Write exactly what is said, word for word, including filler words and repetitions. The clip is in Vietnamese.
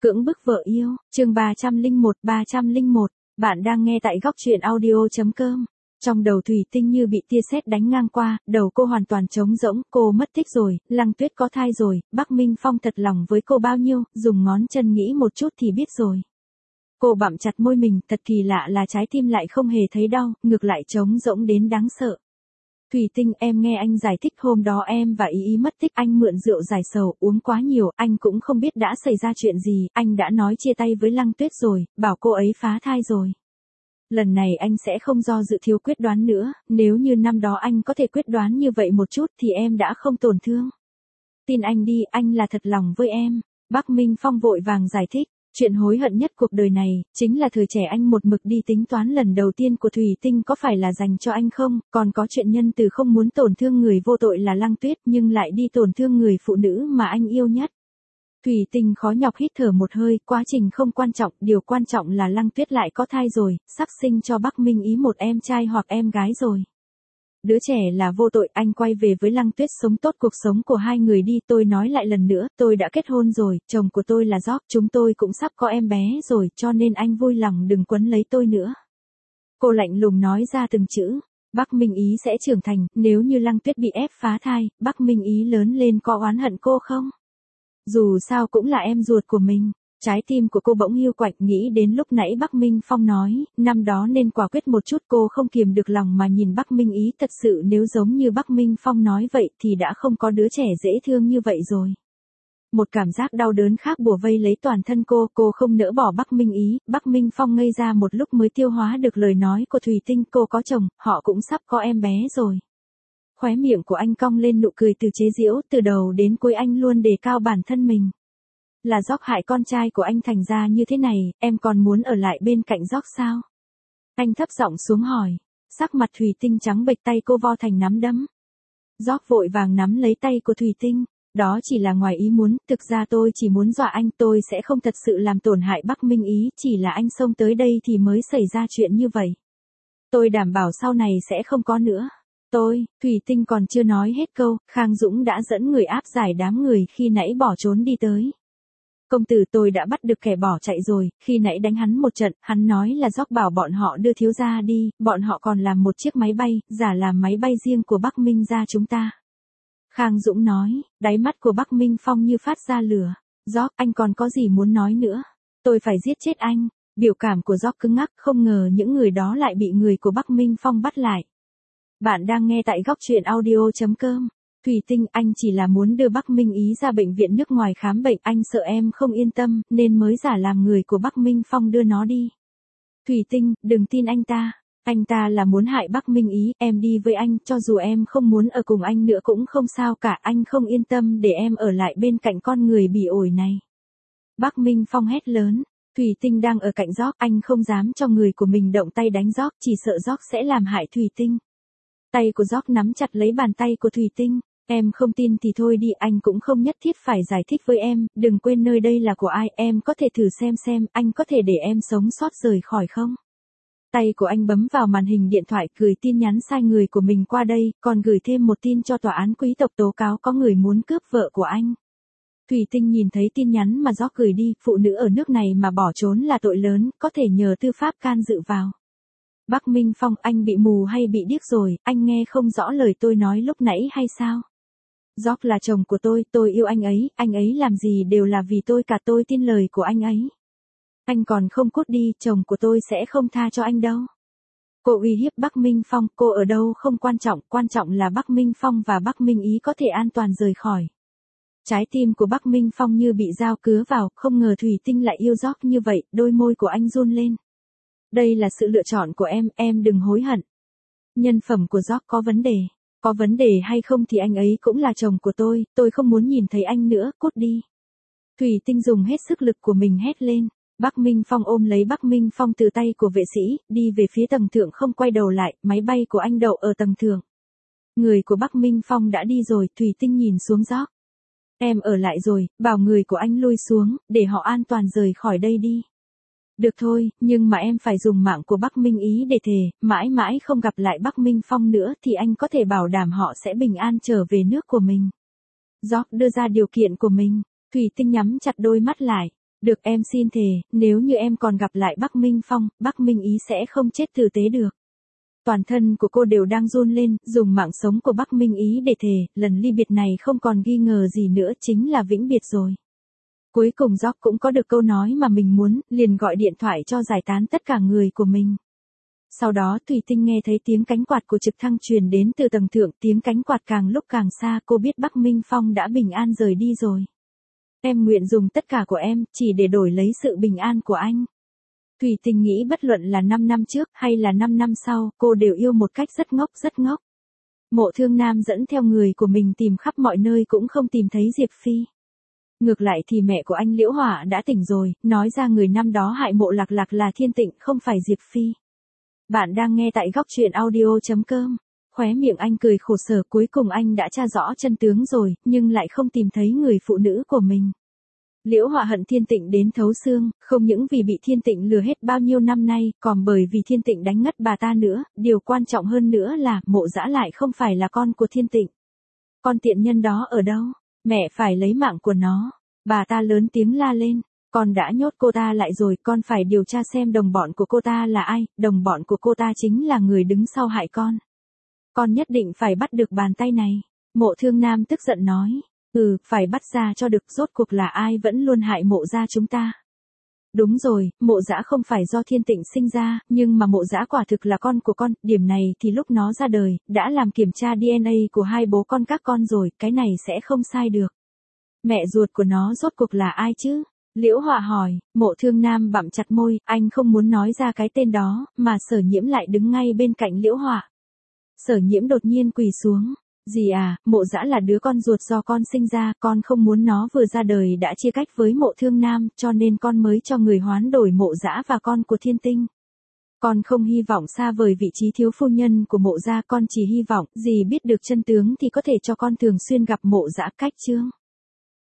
Cưỡng bức vợ yêu, chương ba trăm linh một, ba trăm linh một, bạn đang nghe tại góc truyện audio.com. Trong đầu Thủy Tinh như bị tia sét đánh ngang qua, đầu cô hoàn toàn trống rỗng, cô mất tích rồi, Lăng Tuyết có thai rồi, Bắc Minh Phong thật lòng với cô bao nhiêu, dùng ngón chân nghĩ một chút thì biết rồi. Cô bặm chặt môi mình, thật kỳ lạ là trái tim lại không hề thấy đau, ngược lại trống rỗng đến đáng sợ. Thủy Tinh, em nghe anh giải thích hôm đó em và Ý Ý mất tích, anh mượn rượu giải sầu, uống quá nhiều, anh cũng không biết đã xảy ra chuyện gì, anh đã nói chia tay với Lăng Tuyết rồi, bảo cô ấy phá thai rồi. Lần này anh sẽ không do dự thiếu quyết đoán nữa, nếu như năm đó anh có thể quyết đoán như vậy một chút thì em đã không tổn thương. Tin anh đi, anh là thật lòng với em. Bắc Minh Phong vội vàng giải thích. Chuyện hối hận nhất cuộc đời này, chính là thời trẻ anh một mực đi tính toán lần đầu tiên của Thủy Tinh có phải là dành cho anh không, còn có chuyện nhân từ không muốn tổn thương người vô tội là Lăng Tuyết nhưng lại đi tổn thương người phụ nữ mà anh yêu nhất. Thủy Tinh khó nhọc hít thở một hơi, quá trình không quan trọng, điều quan trọng là Lăng Tuyết lại có thai rồi, sắp sinh cho Bắc Minh Ý một em trai hoặc em gái rồi. Đứa trẻ là vô tội, anh quay về với Lăng Tuyết sống tốt cuộc sống của hai người đi, tôi nói lại lần nữa, tôi đã kết hôn rồi, chồng của tôi là Jock, chúng tôi cũng sắp có em bé rồi, cho nên anh vui lòng đừng quấn lấy tôi nữa. Cô lạnh lùng nói ra từng chữ, Bắc Minh Ý sẽ trưởng thành, nếu như Lăng Tuyết bị ép phá thai, Bắc Minh Ý lớn lên có oán hận cô không? Dù sao cũng là em ruột của mình. Trái tim của cô bỗng hiu quạnh, nghĩ đến lúc nãy Bắc Minh Phong nói, năm đó nên quả quyết một chút, cô không kiềm được lòng mà nhìn Bắc Minh Ý, thật sự nếu giống như Bắc Minh Phong nói vậy thì đã không có đứa trẻ dễ thương như vậy rồi. Một cảm giác đau đớn khác bủa vây lấy toàn thân cô, cô không nỡ bỏ Bắc Minh Ý, Bắc Minh Phong ngây ra một lúc mới tiêu hóa được lời nói của Thủy Tinh, cô có chồng, họ cũng sắp có em bé rồi. Khóe miệng của anh cong lên nụ cười từ chế giễu, từ đầu đến cuối anh luôn đề cao bản thân mình. Là Jock hại con trai của anh thành ra như thế này, em còn muốn ở lại bên cạnh Jock sao? Anh thấp giọng xuống hỏi, sắc mặt Thủy Tinh trắng bệch, tay cô vo thành nắm đấm. Jock vội vàng nắm lấy tay của Thủy Tinh, đó chỉ là ngoài ý muốn, thực ra tôi chỉ muốn dọa anh, tôi sẽ không thật sự làm tổn hại Bắc Minh Ý, chỉ là anh xông tới đây thì mới xảy ra chuyện như vậy. Tôi đảm bảo sau này sẽ không có nữa. Tôi, Thủy Tinh còn chưa nói hết câu, Khang Dũng đã dẫn người áp giải đám người khi nãy bỏ trốn đi tới. Công tử, tôi đã bắt được kẻ bỏ chạy rồi, khi nãy đánh hắn một trận, hắn nói là Jock bảo bọn họ đưa thiếu gia đi, bọn họ còn làm một chiếc máy bay, giả làm máy bay riêng của Bắc Minh gia chúng ta. Khang Dũng nói, đáy mắt của Bắc Minh Phong như phát ra lửa. Jock, anh còn có gì muốn nói nữa? Tôi phải giết chết anh. Biểu cảm của Jock cứng ngắc, không ngờ những người đó lại bị người của Bắc Minh Phong bắt lại. Bạn đang nghe tại góc truyện audio.com. Thủy Tinh, anh chỉ là muốn đưa Bắc Minh Ý ra bệnh viện nước ngoài khám bệnh, anh sợ em không yên tâm, nên mới giả làm người của Bắc Minh Phong đưa nó đi. Thủy Tinh, đừng tin anh ta. Anh ta là muốn hại Bắc Minh Ý, em đi với anh, cho dù em không muốn ở cùng anh nữa cũng không sao cả, anh không yên tâm để em ở lại bên cạnh con người bỉ ổi này. Bắc Minh Phong hét lớn. Thủy Tinh đang ở cạnh Jock, anh không dám cho người của mình động tay đánh Jock, chỉ sợ Jock sẽ làm hại Thủy Tinh. Tay của Jock nắm chặt lấy bàn tay của Thủy Tinh. Em không tin thì thôi đi, anh cũng không nhất thiết phải giải thích với em, đừng quên nơi đây là của ai, em có thể thử xem xem, anh có thể để em sống sót rời khỏi không? Tay của anh bấm vào màn hình điện thoại, gửi tin nhắn sai người của mình qua đây, còn gửi thêm một tin cho tòa án quý tộc tố cáo có người muốn cướp vợ của anh. Thủy Tinh nhìn thấy tin nhắn mà Jock gửi đi, phụ nữ ở nước này mà bỏ trốn là tội lớn, có thể nhờ tư pháp can dự vào. Bắc Minh Phong, anh bị mù hay bị điếc rồi, anh nghe không rõ lời tôi nói lúc nãy hay sao? Jock là chồng của tôi, tôi yêu anh ấy, anh ấy làm gì đều là vì tôi cả, tôi tin lời của anh ấy. Anh còn không cút đi, chồng của tôi sẽ không tha cho anh đâu. Cô uy hiếp Bắc Minh Phong, cô ở đâu không quan trọng, quan trọng là Bắc Minh Phong và Bắc Minh Ý có thể an toàn rời khỏi. Trái tim của Bắc Minh Phong như bị dao cứa vào, không ngờ Thủy Tinh lại yêu Jock như vậy, đôi môi của anh run lên. Đây là sự lựa chọn của em, em đừng hối hận. Nhân phẩm của Jock có vấn đề. Có vấn đề hay không thì anh ấy cũng là chồng của tôi, tôi không muốn nhìn thấy anh nữa, cút đi. Thủy Tinh dùng hết sức lực của mình hét lên. Bắc Minh Phong ôm lấy Bắc Minh Phong từ tay của vệ sĩ, đi về phía tầng thượng không quay đầu lại, máy bay của anh đậu ở tầng thượng. Người của Bắc Minh Phong đã đi rồi, Thủy Tinh nhìn xuống Jock. Em ở lại rồi, bảo người của anh lui xuống, để họ an toàn rời khỏi đây đi. Được thôi, nhưng mà em phải dùng mạng của Bắc Minh Ý để thề, mãi mãi không gặp lại Bắc Minh Phong nữa thì anh có thể bảo đảm họ sẽ bình an trở về nước của mình. Jock đưa ra điều kiện của mình, Thủy Tinh nhắm chặt đôi mắt lại. Được em xin thề, nếu như em còn gặp lại Bắc Minh Phong, Bắc Minh Ý sẽ không chết tử tế được. Toàn thân của cô đều đang run lên, dùng mạng sống của Bắc Minh Ý để thề, lần ly biệt này không còn nghi ngờ gì nữa, chính là vĩnh biệt rồi. Cuối cùng Jock cũng có được câu nói mà mình muốn, liền gọi điện thoại cho giải tán tất cả người của mình. Sau đó Thủy Tinh nghe thấy tiếng cánh quạt của trực thăng truyền đến từ tầng thượng, tiếng cánh quạt càng lúc càng xa, cô biết Bắc Minh Phong đã bình an rời đi rồi. Em nguyện dùng tất cả của em, chỉ để đổi lấy sự bình an của anh. Thủy Tinh nghĩ bất luận là năm năm trước hay là năm năm sau, cô đều yêu một cách rất ngốc rất ngốc. Mộ Thương Nam dẫn theo người của mình tìm khắp mọi nơi cũng không tìm thấy Diệp Phi. Ngược lại thì mẹ của anh Liễu Hỏa đã tỉnh rồi, nói ra người năm đó hại Mộ Lạc Lạc là Thiên Tịnh, không phải Diệp Phi. Bạn đang nghe tại góc truyện audio chấm com. Khóe miệng anh cười khổ sở, cuối cùng anh đã tra rõ chân tướng rồi, nhưng lại không tìm thấy người phụ nữ của mình. Liễu Hỏa hận Thiên Tịnh đến thấu xương, không những vì bị Thiên Tịnh lừa hết bao nhiêu năm nay, còn bởi vì Thiên Tịnh đánh ngất bà ta nữa, điều quan trọng hơn nữa là Mộ Dã lại không phải là con của Thiên Tịnh. Con tiện nhân đó ở đâu? Mẹ phải lấy mạng của nó. Bà ta lớn tiếng la lên. Con đã nhốt cô ta lại rồi, con phải điều tra xem đồng bọn của cô ta là ai, đồng bọn của cô ta chính là người đứng sau hại con. Con nhất định phải bắt được bàn tay này. Mộ Thương Nam tức giận nói. Ừ, phải bắt ra cho được, rốt cuộc là ai vẫn luôn hại Mộ gia chúng ta. Đúng rồi, Mộ Dã không phải do Thiên Tịnh sinh ra, nhưng mà Mộ Dã quả thực là con của con, điểm này thì lúc nó ra đời, đã làm kiểm tra đê en a của hai bố con các con rồi, cái này sẽ không sai được. Mẹ ruột của nó rốt cuộc là ai chứ? Liễu Hỏa hỏi. Mộ Thương Nam bặm chặt môi, anh không muốn nói ra cái tên đó, mà Sở Nhiễm lại đứng ngay bên cạnh Liễu Hỏa. Sở Nhiễm đột nhiên quỳ xuống. Dì à, Mộ Dã là đứa con ruột do con sinh ra, con không muốn nó vừa ra đời đã chia cách với Mộ Thương Nam, cho nên con mới cho người hoán đổi Mộ Dã và con của Thiên Tinh. Con không hy vọng xa vời vị trí thiếu phu nhân của Mộ gia, con chỉ hy vọng dì biết được chân tướng thì có thể cho con thường xuyên gặp Mộ Dã. Cách chương.